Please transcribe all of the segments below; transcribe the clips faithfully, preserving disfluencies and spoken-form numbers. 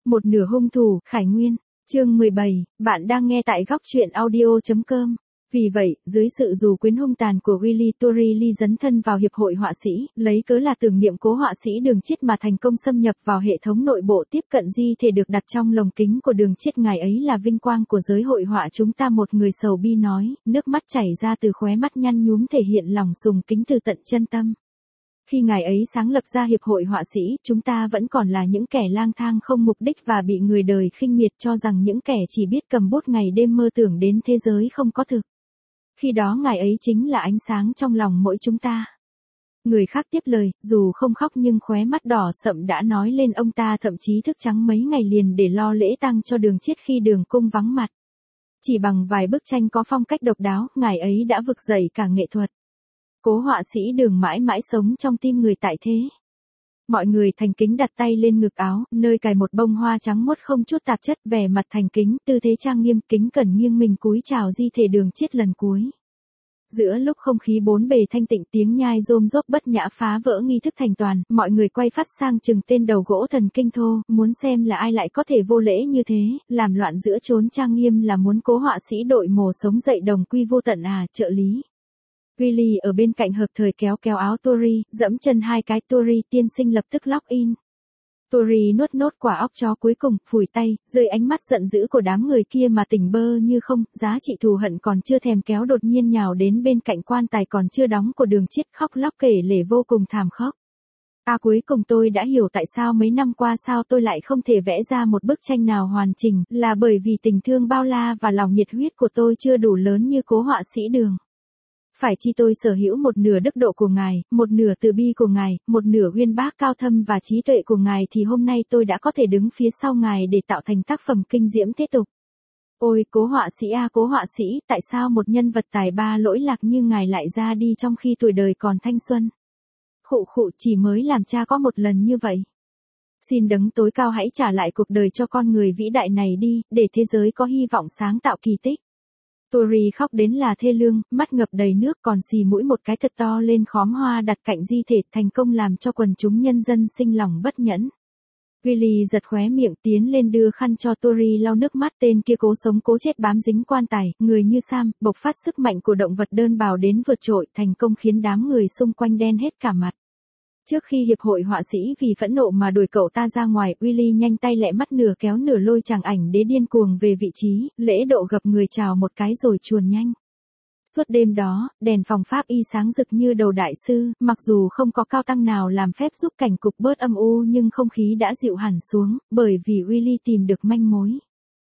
Một nửa hung thủ, Khải Nguyên. Chương mười bảy, bạn đang nghe tại góc truyện audio chấm com. Vì vậy, dưới sự dù quyến hung tàn của Willy Torelli dấn thân vào hiệp hội họa sĩ, lấy cớ là tưởng niệm cố họa sĩ Đường Chiết mà thành công xâm nhập vào hệ thống nội bộ tiếp cận di thể được đặt trong lồng kính của Đường Chiết. Ngài ấy là vinh quang của giới hội họa chúng ta, một người sầu bi nói, nước mắt chảy ra từ khóe mắt nhăn nhúm thể hiện lòng sùng kính từ tận chân tâm. Khi ngài ấy sáng lập ra hiệp hội họa sĩ, chúng ta vẫn còn là những kẻ lang thang không mục đích và bị người đời khinh miệt cho rằng những kẻ chỉ biết cầm bút ngày đêm mơ tưởng đến thế giới không có thực. Khi đó ngài ấy chính là ánh sáng trong lòng mỗi chúng ta. Người khác tiếp lời, dù không khóc nhưng khóe mắt đỏ sậm đã nói lên ông ta thậm chí thức trắng mấy ngày liền để lo lễ tang cho Đường Chiết khi Đường cung vắng mặt. Chỉ bằng vài bức tranh có phong cách độc đáo, ngài ấy đã vực dậy cả nghệ thuật. Cố họa sĩ Đường mãi mãi sống trong tim người tại thế. Mọi người thành kính đặt tay lên ngực áo, nơi cài một bông hoa trắng muốt không chút tạp chất, vẻ mặt thành kính, tư thế trang nghiêm, kính cẩn nghiêng mình cúi chào di thể Đường Chiết lần cuối. Giữa lúc không khí bốn bề thanh tịnh, tiếng nhai rôm rốp bất nhã phá vỡ nghi thức thành toàn, mọi người quay phát sang chừng tên đầu gỗ thần kinh thô, muốn xem là ai lại có thể vô lễ như thế, làm loạn giữa chốn trang nghiêm là muốn cố họa sĩ đội mồ sống dậy đồng quy vô tận à, trợ lý. Willy ở bên cạnh hợp thời kéo kéo áo Tori, dẫm chân hai cái. Tori tiên sinh lập tức log in. Tori nuốt nốt quả óc chó cuối cùng, phủi tay, dưới ánh mắt giận dữ của đám người kia mà tỉnh bơ như không, giá trị thù hận còn chưa thèm kéo đột nhiên nhào đến bên cạnh quan tài còn chưa đóng của Đường Chiết, khóc lóc kể lể vô cùng thảm khốc. À, cuối cùng tôi đã hiểu tại sao mấy năm qua sao tôi lại không thể vẽ ra một bức tranh nào hoàn chỉnh, là bởi vì tình thương bao la và lòng nhiệt huyết của tôi chưa đủ lớn như cố họa sĩ Đường. Phải chi tôi sở hữu một nửa đức độ của ngài, một nửa từ bi của ngài, một nửa uyên bác cao thâm và trí tuệ của ngài thì hôm nay tôi đã có thể đứng phía sau ngài để tạo thành tác phẩm kinh diễm thế tục. Ôi, cố họa sĩ a, cố họa sĩ, tại sao một nhân vật tài ba lỗi lạc như ngài lại ra đi trong khi tuổi đời còn thanh xuân? Khụ khụ, chỉ mới làm cha có một lần như vậy. Xin đấng tối cao hãy trả lại cuộc đời cho con người vĩ đại này đi, để thế giới có hy vọng sáng tạo kỳ tích. Tori khóc đến là thê lương, mắt ngập đầy nước, còn xì mũi một cái thật to lên khóm hoa đặt cạnh di thể, thành công làm cho quần chúng nhân dân sinh lòng bất nhẫn. Willy giật khóe miệng tiến lên đưa khăn cho Tori lau nước mắt. Tên kia cố sống cố chết bám dính quan tài, người như Sam, bộc phát sức mạnh của động vật đơn bào đến vượt trội, thành công khiến đám người xung quanh đen hết cả mặt. Trước khi hiệp hội họa sĩ vì phẫn nộ mà đuổi cậu ta ra ngoài, Willy nhanh tay lẹ mắt nửa kéo nửa lôi chàng ảnh đế điên cuồng về vị trí, lễ độ gập người chào một cái rồi chuồn nhanh. Suốt đêm đó, đèn phòng pháp y sáng rực như đầu đại sư, mặc dù không có cao tăng nào làm phép giúp cảnh cục bớt âm u nhưng không khí đã dịu hẳn xuống, bởi vì Willy tìm được manh mối.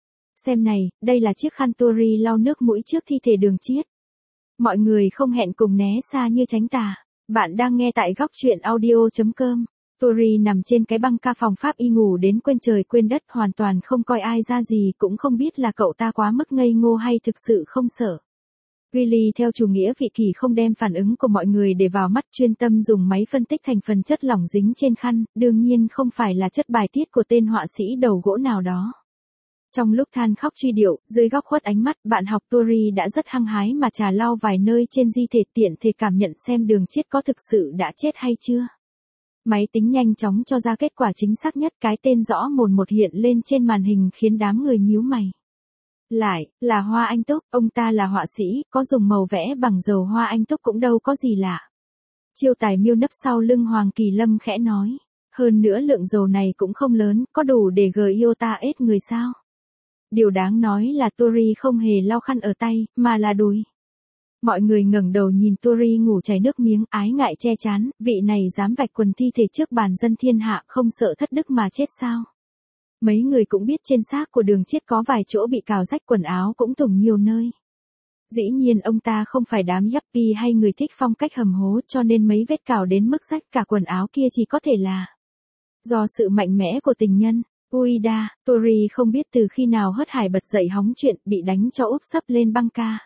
Xem này, đây là chiếc khăn Tori lau nước mũi trước thi thể Đường Chiết. Mọi người không hẹn cùng né xa như tránh tà. Bạn đang nghe tại góc truyện audio chấm com. Tori nằm trên cái băng ca phòng pháp y ngủ đến quên trời quên đất, hoàn toàn không coi ai ra gì, cũng không biết là cậu ta quá mức ngây ngô hay thực sự không sợ. Willy theo chủ nghĩa vị kỷ không đem phản ứng của mọi người để vào mắt, chuyên tâm dùng máy phân tích thành phần chất lỏng dính trên khăn, đương nhiên không phải là chất bài tiết của tên họa sĩ đầu gỗ nào đó. Trong lúc than khóc truy điệu, dưới góc khuất ánh mắt, bạn học Tori đã rất hăng hái mà trà lau vài nơi trên di thể, tiện thể cảm nhận xem Đường Chiết có thực sự đã chết hay chưa. Máy tính nhanh chóng cho ra kết quả chính xác nhất, cái tên rõ mồn một hiện lên trên màn hình khiến đám người nhíu mày. Lại, là Hoa Anh Túc, ông ta là họa sĩ, có dùng màu vẽ bằng dầu Hoa Anh Túc cũng đâu có gì lạ. Chiêu tài miêu nấp sau lưng Hoàng Kỳ Lâm khẽ nói. Hơn nữa lượng dầu này cũng không lớn, có đủ để gờ iota ết người sao? Điều đáng nói là Tori không hề lau khăn ở tay, mà là đùi. Mọi người ngẩng đầu nhìn Tori ngủ chảy nước miếng, ái ngại che chán, vị này dám vạch quần thi thể trước bàn dân thiên hạ, không sợ thất đức mà chết sao? Mấy người cũng biết trên xác của Đường Chiết có vài chỗ bị cào rách, quần áo cũng thủng nhiều nơi. Dĩ nhiên ông ta không phải đám yuppie hay người thích phong cách hầm hố, cho nên mấy vết cào đến mức rách cả quần áo kia chỉ có thể là do sự mạnh mẽ của tình nhân. Ui đa, Tori không biết từ khi nào hớt hải bật dậy hóng chuyện, bị đánh cho úp sấp lên băng ca.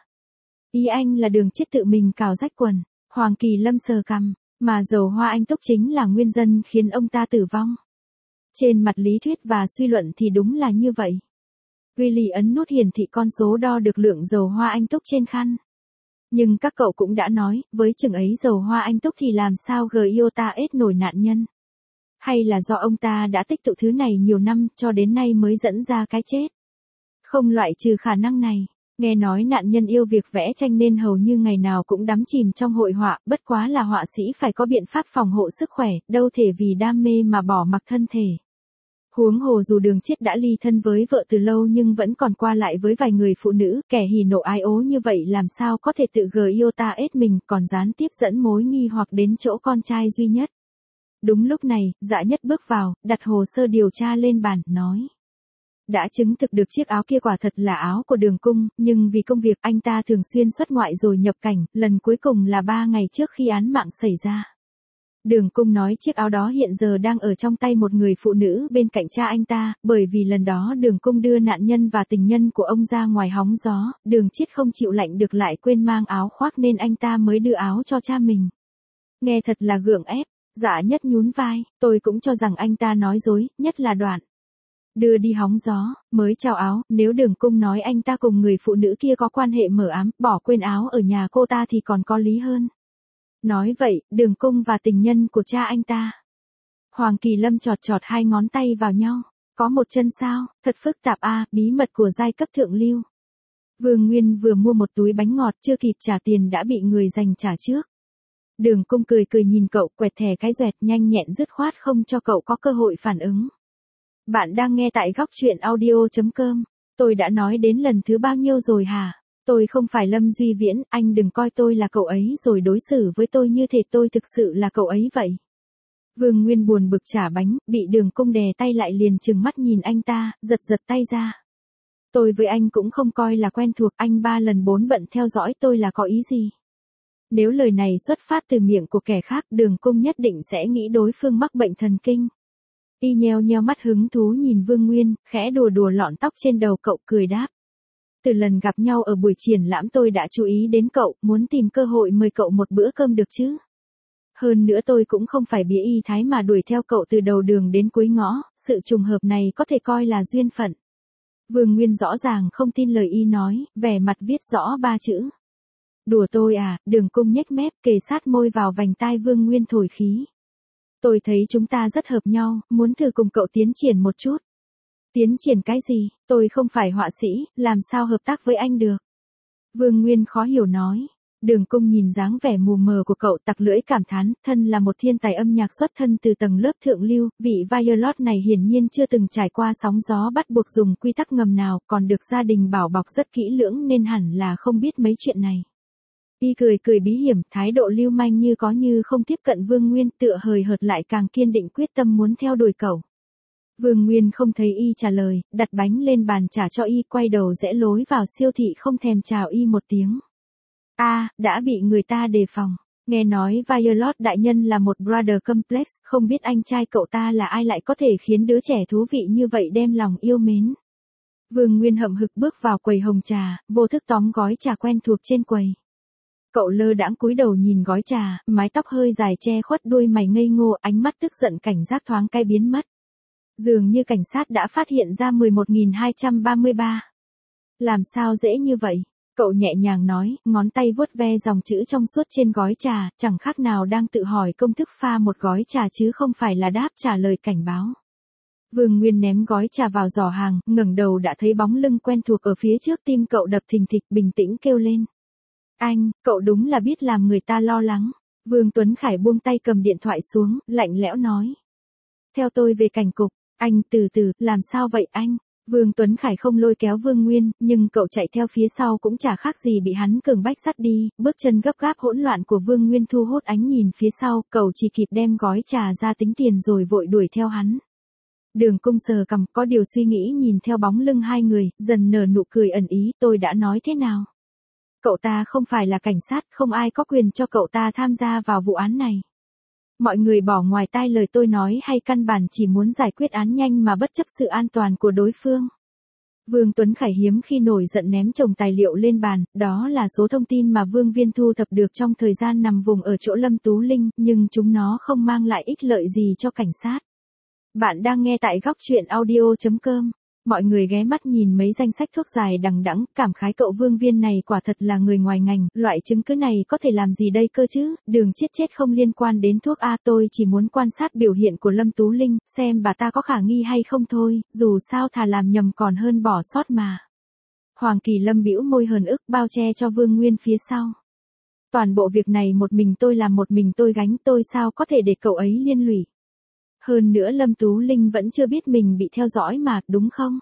Ý anh là Đường Chiết tự mình cào rách quần. Hoàng Kỳ Lâm sờ cằm, mà dầu Hoa Anh Túc chính là nguyên nhân khiến ông ta tử vong. Trên mặt lý thuyết và suy luận thì đúng là như vậy. Willy ấn nút hiển thị con số đo được lượng dầu Hoa Anh Túc trên khăn. Nhưng các cậu cũng đã nói, với chừng ấy dầu Hoa Anh Túc thì làm sao gờ iota ết nổi nạn nhân. Hay là do ông ta đã tích tụ thứ này nhiều năm cho đến nay mới dẫn ra cái chết? Không loại trừ khả năng này. Nghe nói nạn nhân yêu việc vẽ tranh nên hầu như ngày nào cũng đắm chìm trong hội họa, bất quá là họa sĩ phải có biện pháp phòng hộ sức khỏe, đâu thể vì đam mê mà bỏ mặc thân thể. Huống hồ dù Đường Chiết đã ly thân với vợ từ lâu nhưng vẫn còn qua lại với vài người phụ nữ, kẻ hỉ nộ ái ố như vậy làm sao có thể tự gờ yêu ta ết mình, còn gián tiếp dẫn mối nghi hoặc đến chỗ con trai duy nhất. Đúng lúc này, Dạ Nhất bước vào, đặt hồ sơ điều tra lên bàn, nói. Đã chứng thực được chiếc áo kia quả thật là áo của Đường Cung, nhưng vì công việc anh ta thường xuyên xuất ngoại rồi nhập cảnh, lần cuối cùng là ba ngày trước khi án mạng xảy ra. Đường Cung nói chiếc áo đó hiện giờ đang ở trong tay một người phụ nữ bên cạnh cha anh ta, bởi vì lần đó Đường Cung đưa nạn nhân và tình nhân của ông ra ngoài hóng gió, Đường Chiết không chịu lạnh được lại quên mang áo khoác nên anh ta mới đưa áo cho cha mình. Nghe thật là gượng ép. Dạ Nhất nhún vai, tôi cũng cho rằng anh ta nói dối, nhất là Đoạn. Đưa đi hóng gió, mới trao áo, nếu Đường Cung nói anh ta cùng người phụ nữ kia có quan hệ mờ ám, bỏ quên áo ở nhà cô ta thì còn có lý hơn. Nói vậy, Đường Cung và tình nhân của cha anh ta. Hoàng Kỳ Lâm chọt chọt hai ngón tay vào nhau, có một chân sao, thật phức tạp a, à, bí mật của giai cấp thượng lưu. Vương Nguyên vừa mua một túi bánh ngọt chưa kịp trả tiền đã bị người giành trả trước. Đường Cung cười cười nhìn cậu, quẹt thẻ cái doẹt nhanh nhẹn dứt khoát không cho cậu có cơ hội phản ứng. Bạn đang nghe tại góc truyện audio chấm com. Tôi đã nói đến lần thứ bao nhiêu rồi hả? Tôi không phải Lâm Duy Viễn, anh đừng coi tôi là cậu ấy rồi đối xử với tôi như thể tôi thực sự là cậu ấy vậy. Vương Nguyên buồn bực trả bánh, bị Đường Cung đè tay lại liền trừng mắt nhìn anh ta, giật giật tay ra. Tôi với anh cũng không coi là quen thuộc, anh ba lần bốn bận theo dõi tôi là có ý gì? Nếu lời này xuất phát từ miệng của kẻ khác, Đường Cung nhất định sẽ nghĩ đối phương mắc bệnh thần kinh. Y nheo nheo mắt hứng thú nhìn Vương Nguyên, khẽ đùa đùa lọn tóc trên đầu cậu, cười đáp. Từ lần gặp nhau ở buổi triển lãm tôi đã chú ý đến cậu, muốn tìm cơ hội mời cậu một bữa cơm được chứ. Hơn nữa tôi cũng không phải bía y thái mà đuổi theo cậu từ đầu đường đến cuối ngõ, sự trùng hợp này có thể coi là duyên phận. Vương Nguyên rõ ràng không tin lời y nói, vẻ mặt viết rõ ba chữ. Đùa tôi à? Đường Cung nhếch mép kề sát môi vào vành tai Vương Nguyên thổi khí. Tôi thấy chúng ta rất hợp nhau, muốn thử cùng cậu tiến triển một chút. Tiến triển cái gì? Tôi không phải họa sĩ, làm sao hợp tác với anh được? Vương Nguyên khó hiểu nói. Đường Cung nhìn dáng vẻ mù mờ của cậu tặc lưỡi cảm thán, thân là một thiên tài âm nhạc xuất thân từ tầng lớp thượng lưu, vị Violet này hiển nhiên chưa từng trải qua sóng gió bắt buộc dùng quy tắc ngầm nào, còn được gia đình bảo bọc rất kỹ lưỡng nên hẳn là không biết mấy chuyện này. Y cười cười bí hiểm, thái độ lưu manh như có như không tiếp cận Vương Nguyên, tựa hời hợt lại càng kiên định quyết tâm muốn theo đuổi cậu. Vương Nguyên không thấy Y trả lời, đặt bánh lên bàn trả cho Y, quay đầu rẽ lối vào siêu thị không thèm chào Y một tiếng. A, à, đã bị người ta đề phòng. Nghe nói Violet đại nhân là một brother complex, không biết anh trai cậu ta là ai lại có thể khiến đứa trẻ thú vị như vậy đem lòng yêu mến. Vương Nguyên hậm hực bước vào quầy hồng trà, vô thức tóm gói trà quen thuộc trên quầy. Cậu lơ đãng cúi đầu nhìn gói trà, mái tóc hơi dài che khuất đuôi mày ngây ngô, ánh mắt tức giận cảnh giác thoáng cái biến mất. Dường như cảnh sát đã phát hiện ra mười một nghìn hai trăm ba mươi ba. Làm sao dễ như vậy? Cậu nhẹ nhàng nói, ngón tay vuốt ve dòng chữ trong suốt trên gói trà, chẳng khác nào đang tự hỏi công thức pha một gói trà chứ không phải là đáp trả lời cảnh báo. Vương Nguyên ném gói trà vào giỏ hàng, ngẩng đầu đã thấy bóng lưng quen thuộc ở phía trước, tim cậu đập thình thịch, bình tĩnh kêu lên. Anh, cậu đúng là biết làm người ta lo lắng. Vương Tuấn Khải buông tay cầm điện thoại xuống, lạnh lẽo nói. Theo tôi về cảnh cục. Anh, từ từ, làm sao vậy anh? Vương Tuấn Khải không lôi kéo Vương Nguyên, nhưng cậu chạy theo phía sau cũng chả khác gì bị hắn cường bách dắt đi, bước chân gấp gáp hỗn loạn của Vương Nguyên thu hút ánh nhìn phía sau, cậu chỉ kịp đem gói trà ra tính tiền rồi vội đuổi theo hắn. Đường Cung sờ cằm, có điều suy nghĩ nhìn theo bóng lưng hai người, dần nở nụ cười ẩn ý, tôi đã nói thế nào? Cậu ta không phải là cảnh sát, không ai có quyền cho cậu ta tham gia vào vụ án này. Mọi người bỏ ngoài tai lời tôi nói hay căn bản chỉ muốn giải quyết án nhanh mà bất chấp sự an toàn của đối phương. Vương Tuấn Khải hiếm khi nổi giận ném chồng tài liệu lên bàn, đó là số thông tin mà Vương Viên thu thập được trong thời gian nằm vùng ở chỗ Lâm Tú Linh, nhưng chúng nó không mang lại ích lợi gì cho cảnh sát. Bạn đang nghe tại góc truyện audio chấm com. Mọi người ghé mắt nhìn mấy danh sách thuốc dài đằng đẵng, cảm khái cậu Vương Viên này quả thật là người ngoài ngành, loại chứng cứ này có thể làm gì đây cơ chứ, đường chết chết không liên quan đến thuốc A, tôi chỉ muốn quan sát biểu hiện của Lâm Tú Linh, xem bà ta có khả nghi hay không thôi, dù sao thà làm nhầm còn hơn bỏ sót mà. Hoàng Kỳ Lâm bĩu môi hờn ức bao che cho Vương Nguyên phía sau. Toàn bộ việc này một mình tôi làm một mình tôi gánh, tôi sao có thể để cậu ấy liên lụy. Hơn nữa Lâm Tú Linh vẫn chưa biết mình bị theo dõi mà, đúng không?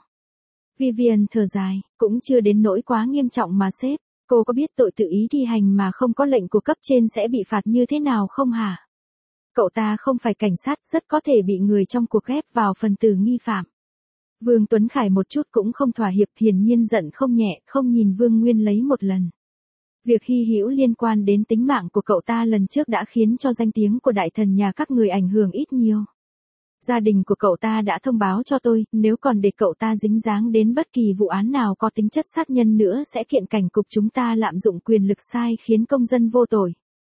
Vivian thở dài, cũng chưa đến nỗi quá nghiêm trọng mà sếp, cô có biết tội tự ý thi hành mà không có lệnh của cấp trên sẽ bị phạt như thế nào không hả? Cậu ta không phải cảnh sát, rất có thể bị người trong cuộc ghép vào phần tử nghi phạm. Vương Tuấn Khải một chút cũng không thỏa hiệp, hiển nhiên giận không nhẹ, không nhìn Vương Nguyên lấy một lần. Việc hy hữu liên quan đến tính mạng của cậu ta lần trước đã khiến cho danh tiếng của đại thần nhà các người ảnh hưởng ít nhiều. Gia đình của cậu ta đã thông báo cho tôi, nếu còn để cậu ta dính dáng đến bất kỳ vụ án nào có tính chất sát nhân nữa sẽ kiện cảnh cục chúng ta lạm dụng quyền lực sai khiến công dân vô tội.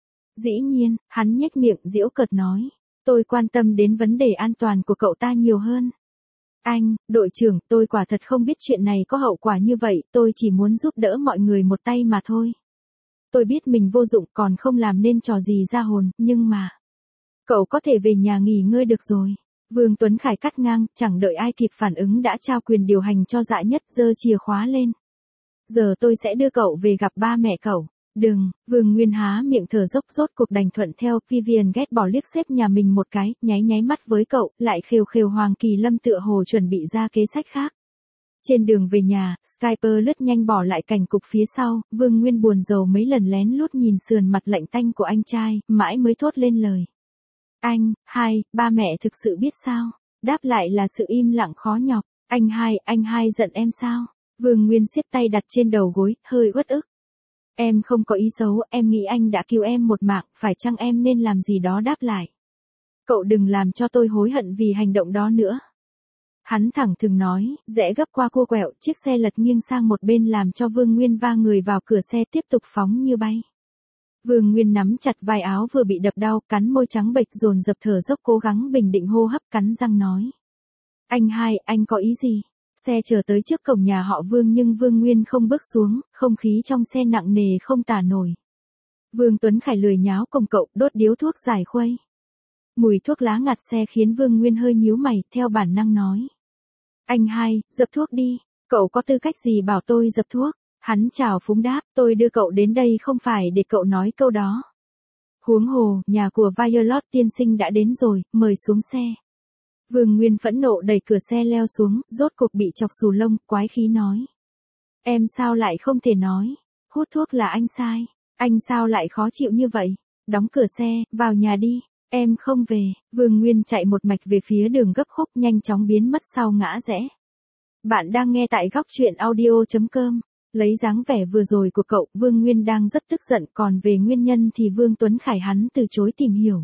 Dĩ nhiên, hắn nhếch miệng giễu cợt nói, tôi quan tâm đến vấn đề an toàn của cậu ta nhiều hơn. Anh, đội trưởng, tôi quả thật không biết chuyện này có hậu quả như vậy, tôi chỉ muốn giúp đỡ mọi người một tay mà thôi. Tôi biết mình vô dụng còn không làm nên trò gì ra hồn, nhưng mà... Cậu có thể về nhà nghỉ ngơi được rồi. Vương Tuấn Khải cắt ngang, chẳng đợi ai kịp phản ứng đã trao quyền điều hành cho Dạ Nhất, giơ chìa khóa lên. Giờ tôi sẽ đưa cậu về gặp ba mẹ cậu. Đừng, Vương Nguyên há miệng thở dốc rốt cuộc đành thuận theo, Vivian ghét bỏ liếc xếp nhà mình một cái, nháy nháy mắt với cậu, lại khều khều Hoàng Kỳ Lâm tựa hồ chuẩn bị ra kế sách khác. Trên đường về nhà, Skyper lướt nhanh bỏ lại cảnh cục phía sau, Vương Nguyên buồn rầu mấy lần lén lút nhìn sườn mặt lạnh tanh của anh trai, mãi mới thốt lên lời. Anh, hai, ba mẹ thực sự biết sao? Đáp lại là sự im lặng khó nhọc. Anh hai, anh hai giận em sao? Vương Nguyên siết tay đặt trên đầu gối, hơi uất ức. Em không có ý xấu, em nghĩ anh đã cứu em một mạng, phải chăng em nên làm gì đó đáp lại. Cậu đừng làm cho tôi hối hận vì hành động đó nữa. Hắn thẳng thừng nói, rẽ gấp qua cua quẹo, chiếc xe lật nghiêng sang một bên làm cho Vương Nguyên va người vào cửa xe tiếp tục phóng như bay. Vương Nguyên nắm chặt vai áo vừa bị đập đau, cắn môi trắng bệch dồn dập thở dốc cố gắng bình định hô hấp, cắn răng nói. Anh hai, anh có ý gì? Xe chờ tới trước cổng nhà họ Vương nhưng Vương Nguyên không bước xuống, không khí trong xe nặng nề không tả nổi. Vương Tuấn Khải lười nháo cùng cậu, đốt điếu thuốc giải khuây. Mùi thuốc lá ngạt xe khiến Vương Nguyên hơi nhíu mày, theo bản năng nói. Anh hai, dập thuốc đi, cậu có tư cách gì bảo tôi dập thuốc? Hắn chào phúng đáp, tôi đưa cậu đến đây không phải để cậu nói câu đó. Huống hồ, nhà của Violet tiên sinh đã đến rồi, mời xuống xe. Vương Nguyên phẫn nộ đẩy cửa xe leo xuống, rốt cuộc bị chọc xù lông, quái khí nói. Em sao lại không thể nói, hút thuốc là anh sai, anh sao lại khó chịu như vậy, đóng cửa xe, vào nhà đi, em không về. Vương Nguyên chạy một mạch về phía đường gấp khúc nhanh chóng biến mất sau ngã rẽ. Bạn đang nghe tại góc truyện audio chấm com. Lấy dáng vẻ vừa rồi của cậu, Vương Nguyên đang rất tức giận, còn về nguyên nhân thì Vương Tuấn Khải hắn từ chối tìm hiểu.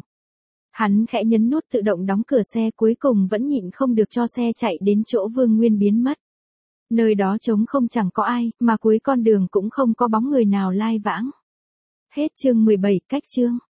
Hắn khẽ nhấn nút tự động đóng cửa xe, cuối cùng vẫn nhịn không được cho xe chạy đến chỗ Vương Nguyên biến mất. Nơi đó trống không chẳng có ai, mà cuối con đường cũng không có bóng người nào lai vãng. Hết chương mười bảy, cách chương.